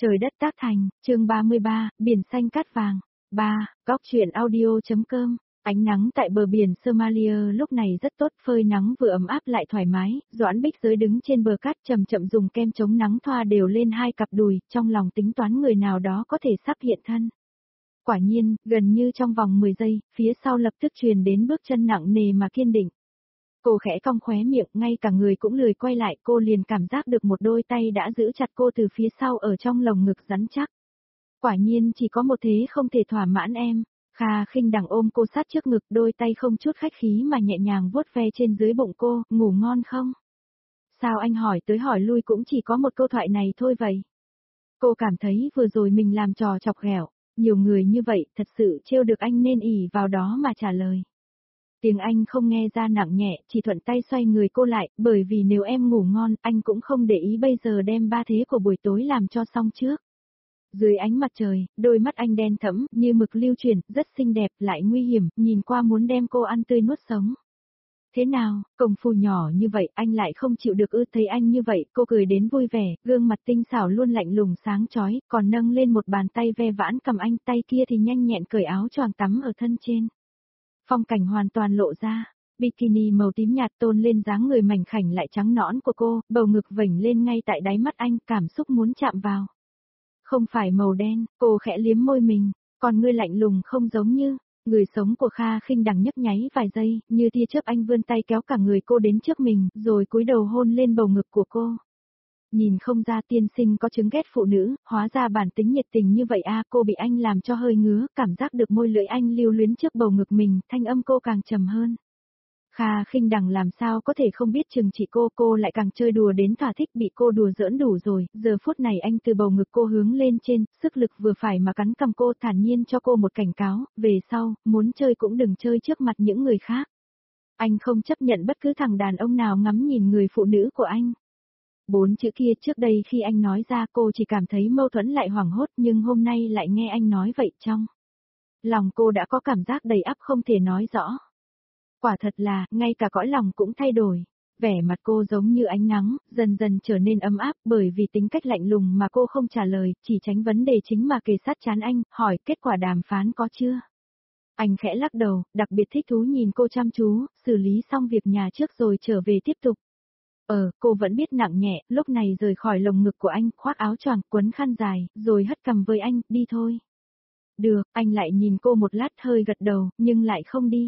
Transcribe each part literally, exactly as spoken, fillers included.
Trời đất tác thành, chương ba mươi ba, biển xanh cát vàng. ba. Góc truyện audio.com. Ánh nắng tại bờ biển Somalia lúc này rất tốt, phơi nắng vừa ấm áp lại thoải mái. Doãn Bích Giới đứng trên bờ cát chậm chậm dùng kem chống nắng thoa đều lên hai cặp đùi, trong lòng tính toán người nào đó có thể sắp hiện thân. Quả nhiên, gần như trong vòng mười giây, phía sau lập tức truyền đến bước chân nặng nề mà kiên định. Cô khẽ cong khóe miệng, ngay cả người cũng lười quay lại, cô liền cảm giác được một đôi tay đã giữ chặt cô từ phía sau ở trong lồng ngực rắn chắc. Quả nhiên chỉ có một thế không thể thỏa mãn em. Kha Khinh Đằng ôm cô sát trước ngực, đôi tay không chút khách khí mà nhẹ nhàng vuốt ve trên dưới bụng cô, ngủ ngon không? Sao anh hỏi tới hỏi lui cũng chỉ có một câu thoại này thôi vậy? Cô cảm thấy vừa rồi mình làm trò chọc ghẹo, nhiều người như vậy thật sự trêu được anh nên ỷ vào đó mà trả lời. Tiếng anh không nghe ra nặng nhẹ, chỉ thuận tay xoay người cô lại, bởi vì nếu em ngủ ngon, anh cũng không để ý bây giờ đem ba thế của buổi tối làm cho xong trước. Dưới ánh mặt trời, đôi mắt anh đen thẫm, như mực lưu chuyển, rất xinh đẹp, lại nguy hiểm, nhìn qua muốn đem cô ăn tươi nuốt sống. Thế nào, công phu nhỏ như vậy, anh lại không chịu được ư? Thấy anh như vậy, cô cười đến vui vẻ, gương mặt tinh xảo luôn lạnh lùng sáng chói, còn nâng lên một bàn tay ve vãn cầm anh, tay kia thì nhanh nhẹn cởi áo choàng tắm ở thân trên. Phong cảnh hoàn toàn lộ ra, bikini màu tím nhạt tôn lên dáng người mảnh khảnh lại trắng nõn của cô, bầu ngực vểnh lên ngay tại đáy mắt anh, cảm xúc muốn chạm vào. Không phải màu đen, cô khẽ liếm môi mình, còn ngươi lạnh lùng không giống như, người sống của Kha Khinh Đằng nhấp nháy vài giây, như tia chớp anh vươn tay kéo cả người cô đến trước mình, rồi cúi đầu hôn lên bầu ngực của cô. Nhìn không ra tiên sinh có chứng ghét phụ nữ, hóa ra bản tính nhiệt tình như vậy a. Cô bị anh làm cho hơi ngứa, cảm giác được môi lưỡi anh lưu luyến trước bầu ngực mình, thanh âm cô càng trầm hơn. Kha Khinh Đằng làm sao có thể không biết chừng trị cô, cô lại càng chơi đùa đến thỏa thích, bị cô đùa giỡn đủ rồi, giờ phút này anh từ bầu ngực cô hướng lên trên, sức lực vừa phải mà cắn cằm cô, thản nhiên cho cô một cảnh cáo, về sau, muốn chơi cũng đừng chơi trước mặt những người khác. Anh không chấp nhận bất cứ thằng đàn ông nào ngắm nhìn người phụ nữ của anh. Bốn chữ kia trước đây khi anh nói ra cô chỉ cảm thấy mâu thuẫn lại hoảng hốt, nhưng hôm nay lại nghe anh nói vậy trong lòng cô đã có cảm giác đầy ắp không thể nói rõ. Quả thật là, ngay cả cõi lòng cũng thay đổi. Vẻ mặt cô giống như ánh nắng, dần dần trở nên ấm áp bởi vì tính cách lạnh lùng mà cô không trả lời, chỉ tránh vấn đề chính mà kề sát chán anh, hỏi kết quả đàm phán có chưa? Anh khẽ lắc đầu, đặc biệt thích thú nhìn cô chăm chú, xử lý xong việc nhà trước rồi trở về tiếp tục. Ờ, cô vẫn biết nặng nhẹ, lúc này rời khỏi lồng ngực của anh, khoác áo choàng, quấn khăn dài, rồi hất cằm với anh, đi thôi. Được, anh lại nhìn cô một lát hơi gật đầu, nhưng lại không đi.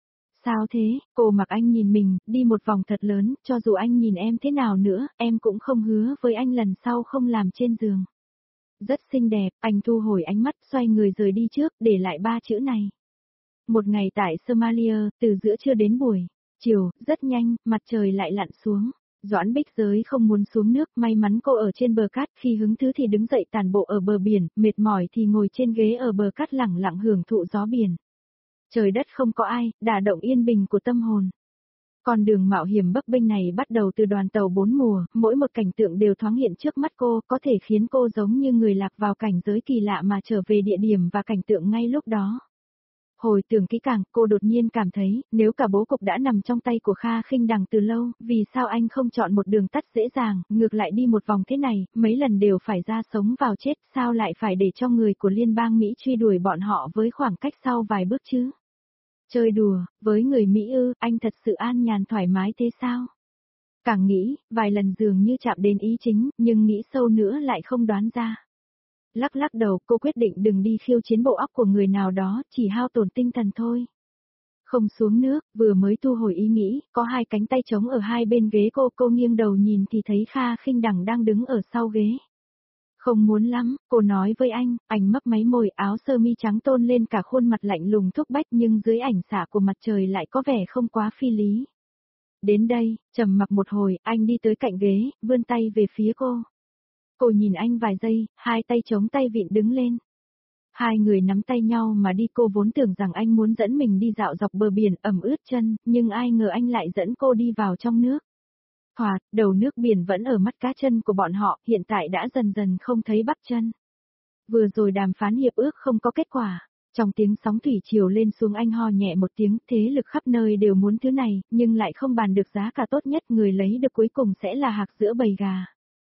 Sao thế, cô mặc anh nhìn mình, đi một vòng thật lớn, cho dù anh nhìn em thế nào nữa, em cũng không hứa với anh lần sau không làm trên giường. Rất xinh đẹp, anh thu hồi ánh mắt, xoay người rời đi trước, để lại ba chữ này. Một ngày tại Somalia, từ giữa trưa đến buổi chiều, rất nhanh, mặt trời lại lặn xuống. Doãn Bích Giới không muốn xuống nước, may mắn cô ở trên bờ cát, khi hứng thú thì đứng dậy tản bộ ở bờ biển, mệt mỏi thì ngồi trên ghế ở bờ cát lẳng lặng hưởng thụ gió biển. Trời đất không có ai, đả động yên bình của tâm hồn. Con đường mạo hiểm bấp bênh này bắt đầu từ đoàn tàu bốn mùa, mỗi một cảnh tượng đều thoáng hiện trước mắt cô, có thể khiến cô giống như người lạc vào cảnh giới kỳ lạ mà trở về địa điểm và cảnh tượng ngay lúc đó. Hồi tưởng kỹ càng, cô đột nhiên cảm thấy, nếu cả bố cục đã nằm trong tay của Kha Khinh Đằng từ lâu, vì sao anh không chọn một đường tắt dễ dàng, ngược lại đi một vòng thế này, mấy lần đều phải ra sống vào chết, sao lại phải để cho người của liên bang Mỹ truy đuổi bọn họ với khoảng cách sau vài bước chứ? Chơi đùa, với người Mỹ ư, anh thật sự an nhàn thoải mái thế sao? Càng nghĩ, vài lần dường như chạm đến ý chính, nhưng nghĩ sâu nữa lại không đoán ra. Lắc lắc đầu, cô quyết định đừng đi khiêu chiến bộ óc của người nào đó, chỉ hao tổn tinh thần thôi. Không xuống nước, vừa mới thu hồi ý nghĩ, có hai cánh tay trống ở hai bên ghế cô, cô nghiêng đầu nhìn thì thấy Kha Khinh Đằng đang đứng ở sau ghế. Không muốn lắm, cô nói với anh, anh mấp máy môi, áo sơ mi trắng tôn lên cả khuôn mặt lạnh lùng thúc bách, nhưng dưới ảnh xạ của mặt trời lại có vẻ không quá phi lý. Đến đây, trầm mặc một hồi, anh đi tới cạnh ghế, vươn tay về phía cô. Cô nhìn anh vài giây, hai tay chống tay vịn đứng lên. Hai người nắm tay nhau mà đi, cô vốn tưởng rằng anh muốn dẫn mình đi dạo dọc bờ biển ẩm ướt chân, nhưng ai ngờ anh lại dẫn cô đi vào trong nước. Thoạt, đầu nước biển vẫn ở mắt cá chân của bọn họ, hiện tại đã dần dần không thấy bắp chân. Vừa rồi đàm phán hiệp ước không có kết quả. Trong tiếng sóng thủy triều lên xuống anh ho nhẹ một tiếng, thế lực khắp nơi đều muốn thứ này, nhưng lại không bàn được giá cả tốt nhất, người lấy được cuối cùng sẽ là hạc giữa bầy gà.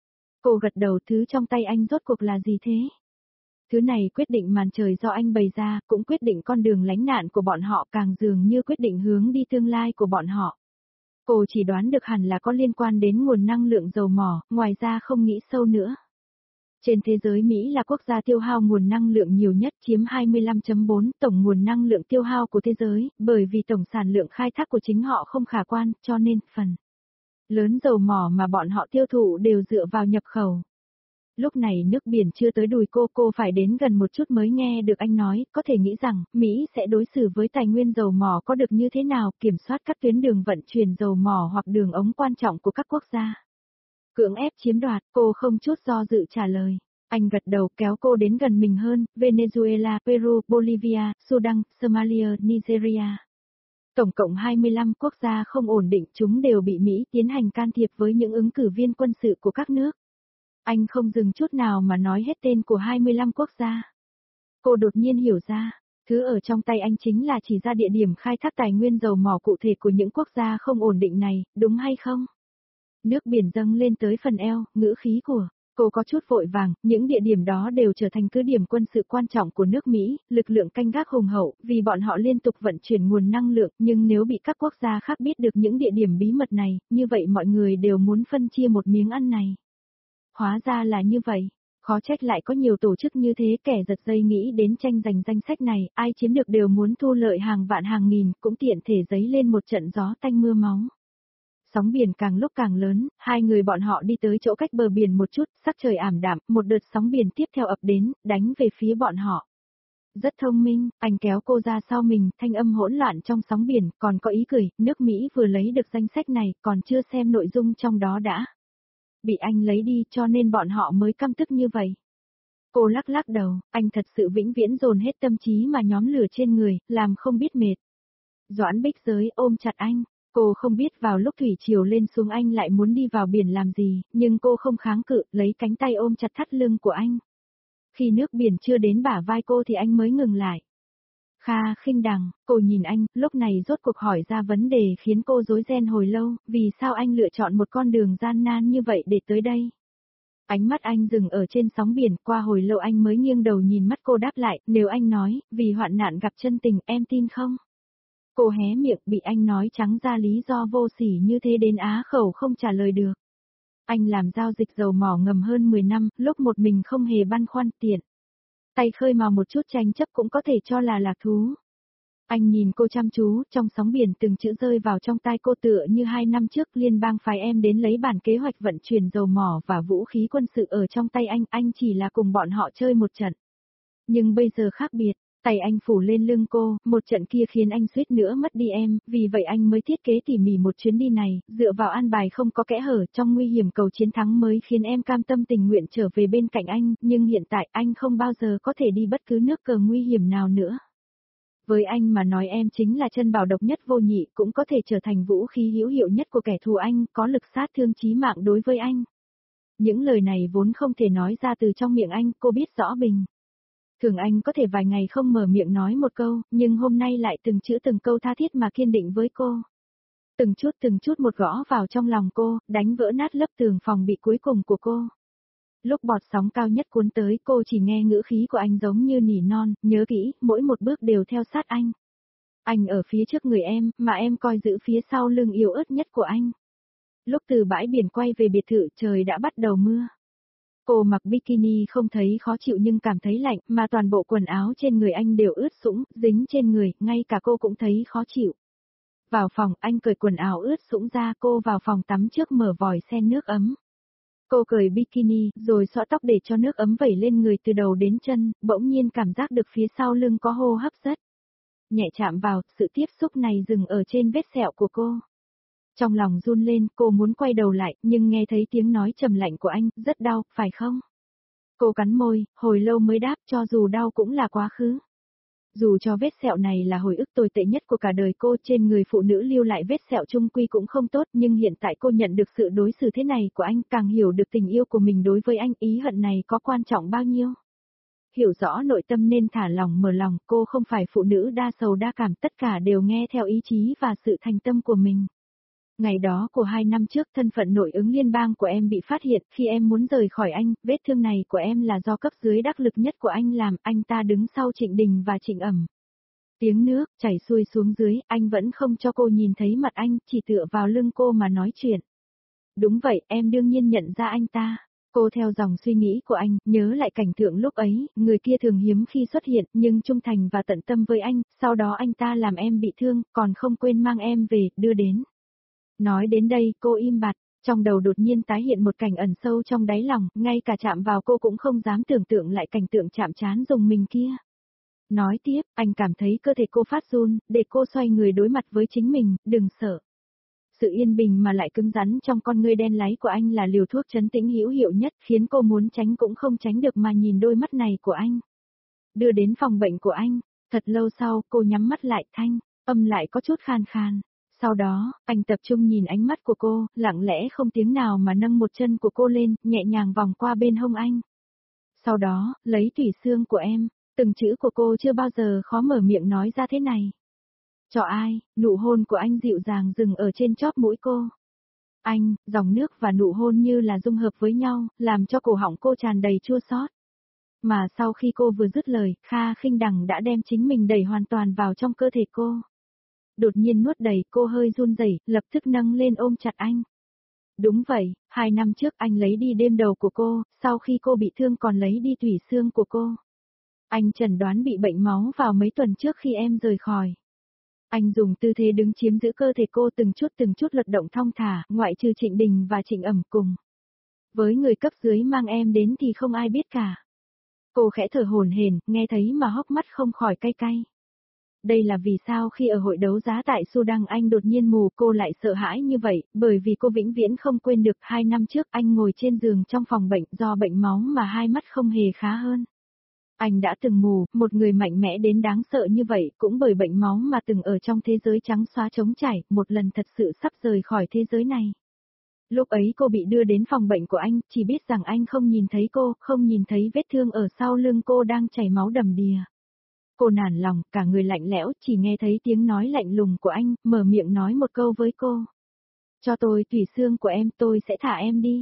Cô gật đầu, thứ trong tay anh rốt cuộc là gì thế? Thứ này quyết định màn trời do anh bày ra, cũng quyết định con đường lánh nạn của bọn họ, càng dường như quyết định hướng đi tương lai của bọn họ. Cô chỉ đoán được hẳn là có liên quan đến nguồn năng lượng dầu mỏ, ngoài ra không nghĩ sâu nữa. Trên thế giới Mỹ là quốc gia tiêu hao nguồn năng lượng nhiều nhất, chiếm hai mươi lăm phẩy bốn tổng nguồn năng lượng tiêu hao của thế giới, bởi vì tổng sản lượng khai thác của chính họ không khả quan, cho nên phần lớn dầu mỏ mà bọn họ tiêu thụ đều dựa vào nhập khẩu. Lúc này nước biển chưa tới đùi cô, cô phải đến gần một chút mới nghe được anh nói, có thể nghĩ rằng, Mỹ sẽ đối xử với tài nguyên dầu mỏ có được như thế nào, kiểm soát các tuyến đường vận chuyển dầu mỏ hoặc đường ống quan trọng của các quốc gia. Cưỡng ép chiếm đoạt, cô không chút do dự trả lời. Anh gật đầu kéo cô đến gần mình hơn, Venezuela, Peru, Bolivia, Sudan, Somalia, Nigeria. Tổng cộng hai mươi lăm quốc gia không ổn định, chúng đều bị Mỹ tiến hành can thiệp với những ứng cử viên quân sự của các nước. Anh không dừng chút nào mà nói hết tên của hai mươi lăm quốc gia. Cô đột nhiên hiểu ra, thứ ở trong tay anh chính là chỉ ra địa điểm khai thác tài nguyên dầu mỏ cụ thể của những quốc gia không ổn định này, đúng hay không? Nước biển dâng lên tới phần eo, ngữ khí của cô có chút vội vàng, những địa điểm đó đều trở thành cứ điểm quân sự quan trọng của nước Mỹ, lực lượng canh gác hùng hậu, vì bọn họ liên tục vận chuyển nguồn năng lượng, nhưng nếu bị các quốc gia khác biết được những địa điểm bí mật này, như vậy mọi người đều muốn phân chia một miếng ăn này. Hóa ra là như vậy, khó trách lại có nhiều tổ chức như thế, kẻ giật dây nghĩ đến tranh giành danh sách này, ai chiếm được đều muốn thu lợi hàng vạn hàng nghìn, cũng tiện thể giấy lên một trận gió tanh mưa máu. Sóng biển càng lúc càng lớn, hai người bọn họ đi tới chỗ cách bờ biển một chút, sắc trời ảm đạm, một đợt sóng biển tiếp theo ập đến, đánh về phía bọn họ. Rất thông minh, anh kéo cô ra sau mình, thanh âm hỗn loạn trong sóng biển, còn có ý cười, nước Mỹ vừa lấy được danh sách này, còn chưa xem nội dung trong đó đã. Bị anh lấy đi cho nên bọn họ mới căm tức như vậy. Cô lắc lắc đầu, anh thật sự vĩnh viễn dồn hết tâm trí mà nhóm lửa trên người, làm không biết mệt. Doãn Bích Giới ôm chặt anh. Cô không biết vào lúc thủy triều lên xuống anh lại muốn đi vào biển làm gì, nhưng cô không kháng cự, lấy cánh tay ôm chặt thắt lưng của anh. Khi nước biển chưa đến bả vai cô thì anh mới ngừng lại. Kha khinh đằng, cô nhìn anh, lúc này rốt cuộc hỏi ra vấn đề khiến cô rối ren hồi lâu, vì sao anh lựa chọn một con đường gian nan như vậy để tới đây? Ánh mắt anh dừng ở trên sóng biển, qua hồi lâu anh mới nghiêng đầu nhìn mắt cô đáp lại, nếu anh nói, vì hoạn nạn gặp chân tình, em tin không? Cô hé miệng, bị anh nói trắng ra lý do vô sỉ như thế đến á khẩu không trả lời được. Anh làm giao dịch dầu mỏ ngầm hơn mười năm, lúc một mình không hề băn khoăn, tiện tay khơi mào một chút tranh chấp cũng có thể cho là lạc thú. Anh nhìn cô chăm chú, trong sóng biển từng chữ rơi vào trong tai cô tựa như hai năm trước liên bang phái em đến lấy bản kế hoạch vận chuyển dầu mỏ và vũ khí quân sự ở trong tay anh, anh chỉ là cùng bọn họ chơi một trận. Nhưng bây giờ khác biệt. Tay anh phủ lên lưng cô, một trận kia khiến anh suýt nữa mất đi em, vì vậy anh mới thiết kế tỉ mỉ một chuyến đi này, dựa vào an bài không có kẽ hở trong nguy hiểm cầu chiến thắng mới khiến em cam tâm tình nguyện trở về bên cạnh anh, nhưng hiện tại anh không bao giờ có thể đi bất cứ nước cờ nguy hiểm nào nữa. Với anh mà nói em chính là chân bảo độc nhất vô nhị, cũng có thể trở thành vũ khí hữu hiệu nhất của kẻ thù anh, có lực sát thương chí mạng đối với anh. Những lời này vốn không thể nói ra từ trong miệng anh, cô biết rõ bình. Thường anh có thể vài ngày không mở miệng nói một câu, nhưng hôm nay lại từng chữ từng câu tha thiết mà kiên định với cô. Từng chút từng chút một gõ vào trong lòng cô, đánh vỡ nát lớp tường phòng bị cuối cùng của cô. Lúc bọt sóng cao nhất cuốn tới cô chỉ nghe ngữ khí của anh giống như nỉ non, nhớ kỹ, mỗi một bước đều theo sát anh. Anh ở phía trước người em, mà em coi giữ phía sau lưng yếu ớt nhất của anh. Lúc từ bãi biển quay về biệt thự trời đã bắt đầu mưa. Cô mặc bikini không thấy khó chịu nhưng cảm thấy lạnh, mà toàn bộ quần áo trên người anh đều ướt sũng, dính trên người, ngay cả cô cũng thấy khó chịu. Vào phòng, anh cởi quần áo ướt sũng ra, cô vào phòng tắm trước mở vòi sen nước ấm. Cô cởi bikini, rồi xõa tóc để cho nước ấm vẩy lên người từ đầu đến chân, bỗng nhiên cảm giác được phía sau lưng có hô hấp rất nhẹ chạm vào, sự tiếp xúc này dừng ở trên vết sẹo của cô. Trong lòng run lên, cô muốn quay đầu lại, nhưng nghe thấy tiếng nói trầm lạnh của anh, rất đau, phải không? Cô cắn môi, hồi lâu mới đáp, cho dù đau cũng là quá khứ. Dù cho vết sẹo này là hồi ức tồi tệ nhất của cả đời cô, trên người phụ nữ lưu lại vết sẹo chung quy cũng không tốt, nhưng hiện tại cô nhận được sự đối xử thế này của anh, càng hiểu được tình yêu của mình đối với anh, ý hận này có quan trọng bao nhiêu. Hiểu rõ nội tâm nên thả lòng mở lòng, cô không phải phụ nữ đa sầu đa cảm, tất cả đều nghe theo ý chí và sự thành tâm của mình. Ngày đó của hai năm trước thân phận nội ứng liên bang của em bị phát hiện khi em muốn rời khỏi anh, vết thương này của em là do cấp dưới đắc lực nhất của anh làm, anh ta đứng sau Trịnh Đình và Trịnh Ẩm. Tiếng nước chảy xuôi xuống dưới, anh vẫn không cho cô nhìn thấy mặt anh, chỉ tựa vào lưng cô mà nói chuyện. Đúng vậy, em đương nhiên nhận ra anh ta. Cô theo dòng suy nghĩ của anh, nhớ lại cảnh tượng lúc ấy, người kia thường hiếm khi xuất hiện, nhưng trung thành và tận tâm với anh, sau đó anh ta làm em bị thương, còn không quên mang em về, đưa đến. Nói đến đây, cô im bặt, trong đầu đột nhiên tái hiện một cảnh ẩn sâu trong đáy lòng, ngay cả chạm vào cô cũng không dám tưởng tượng lại cảnh tượng chạm trán dùng mình kia. Nói tiếp, anh cảm thấy cơ thể cô phát run, để cô xoay người đối mặt với chính mình, đừng sợ. Sự yên bình mà lại cứng rắn trong con ngươi đen láy của anh là liều thuốc trấn tĩnh hữu hiệu nhất, khiến cô muốn tránh cũng không tránh được mà nhìn đôi mắt này của anh. Đưa đến phòng bệnh của anh, thật lâu sau, cô nhắm mắt lại, thanh âm lại có chút khan khan. Sau đó, anh tập trung nhìn ánh mắt của cô, lặng lẽ không tiếng nào mà nâng một chân của cô lên, nhẹ nhàng vòng qua bên hông anh. Sau đó, lấy tủy xương của em, từng chữ của cô chưa bao giờ khó mở miệng nói ra thế này. Cho ai, nụ hôn của anh dịu dàng dừng ở trên chóp mũi cô. Anh, dòng nước và nụ hôn như là dung hợp với nhau, làm cho cổ họng cô tràn đầy chua xót. Mà sau khi cô vừa dứt lời, Kha Khinh Đằng đã đem chính mình đẩy hoàn toàn vào trong cơ thể cô. Đột nhiên nuốt đầy, cô hơi run rẩy, lập tức nâng lên ôm chặt anh. Đúng vậy, hai năm trước anh lấy đi đêm đầu của cô, sau khi cô bị thương còn lấy đi tủy xương của cô. Anh chẩn đoán bị bệnh máu vào mấy tuần trước khi em rời khỏi. Anh dùng tư thế đứng chiếm giữ cơ thể cô từng chút từng chút lật động thong thả, ngoại trừ Trịnh Đình và Trịnh Ẩm cùng. Với người cấp dưới mang em đến thì không ai biết cả. Cô khẽ thở hổn hển, nghe thấy mà hốc mắt không khỏi cay cay. Đây là vì sao khi ở hội đấu giá tại Sudan anh đột nhiên mù, cô lại sợ hãi như vậy, bởi vì cô vĩnh viễn không quên được hai năm trước anh ngồi trên giường trong phòng bệnh do bệnh máu mà hai mắt không hề khá hơn. Anh đã từng mù, một người mạnh mẽ đến đáng sợ như vậy, cũng bởi bệnh máu mà từng ở trong thế giới trắng xóa trống trải, một lần thật sự sắp rời khỏi thế giới này. Lúc ấy cô bị đưa đến phòng bệnh của anh, chỉ biết rằng anh không nhìn thấy cô, không nhìn thấy vết thương ở sau lưng cô đang chảy máu đầm đìa. Cô nản lòng, cả người lạnh lẽo, chỉ nghe thấy tiếng nói lạnh lùng của anh, mở miệng nói một câu với cô. Cho tôi tủy xương của em, tôi sẽ thả em đi.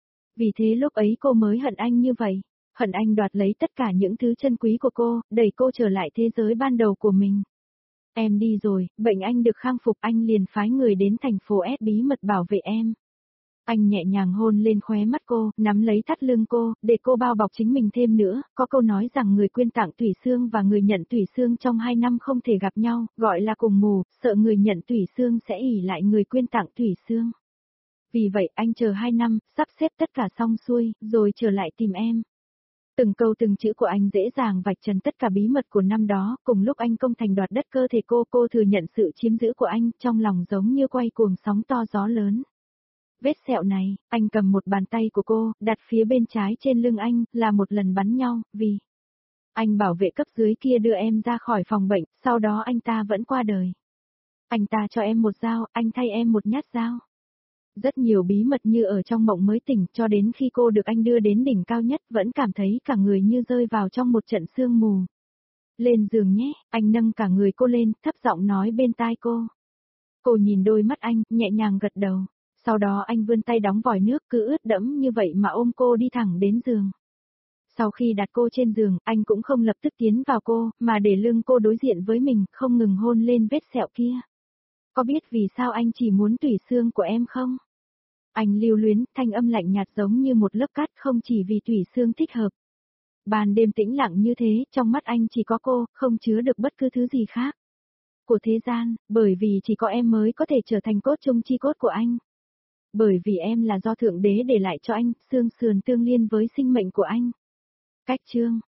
Vì thế lúc ấy cô mới hận anh như vậy. Hận anh đoạt lấy tất cả những thứ chân quý của cô, đẩy cô trở lại thế giới ban đầu của mình. Em đi rồi, bệnh anh được khang phục, anh liền phái người đến thành phố S bí mật bảo vệ em. Anh nhẹ nhàng hôn lên khóe mắt cô, nắm lấy thắt lưng cô, để cô bao bọc chính mình thêm nữa, có câu nói rằng người quyên tặng tủy xương và người nhận tủy xương trong hai năm không thể gặp nhau, gọi là cùng mù, sợ người nhận tủy xương sẽ ỷ lại người quyên tặng tủy xương. Vì vậy anh chờ hai năm, sắp xếp tất cả xong xuôi, rồi trở lại tìm em. Từng câu từng chữ của anh dễ dàng vạch trần tất cả bí mật của năm đó, cùng lúc anh công thành đoạt đất cơ thể cô, cô thừa nhận sự chiếm giữ của anh, trong lòng giống như quay cuồng sóng to gió lớn. Vết sẹo này, anh cầm một bàn tay của cô, đặt phía bên trái trên lưng anh, là một lần bắn nhau, vì anh bảo vệ cấp dưới kia đưa em ra khỏi phòng bệnh, sau đó anh ta vẫn qua đời. Anh ta cho em một dao, anh thay em một nhát dao. Rất nhiều bí mật như ở trong mộng mới tỉnh, cho đến khi cô được anh đưa đến đỉnh cao nhất vẫn cảm thấy cả người như rơi vào trong một trận sương mù. Lên giường nhé, anh nâng cả người cô lên, thấp giọng nói bên tai cô. Cô nhìn đôi mắt anh, nhẹ nhàng gật đầu. Sau đó anh vươn tay đóng vòi nước cứ ướt đẫm như vậy mà ôm cô đi thẳng đến giường. Sau khi đặt cô trên giường, anh cũng không lập tức tiến vào cô, mà để lưng cô đối diện với mình, không ngừng hôn lên vết sẹo kia. Có biết vì sao anh chỉ muốn tủy xương của em không? Anh lưu luyến, thanh âm lạnh nhạt giống như một lớp cát, không chỉ vì tủy xương thích hợp. Ban đêm tĩnh lặng như thế, trong mắt anh chỉ có cô, không chứa được bất cứ thứ gì khác. Của thế gian, bởi vì chỉ có em mới có thể trở thành cốt chung chi cốt của anh. Bởi vì em là do Thượng Đế để lại cho anh, xương sườn tương liên với sinh mệnh của anh. Cách chương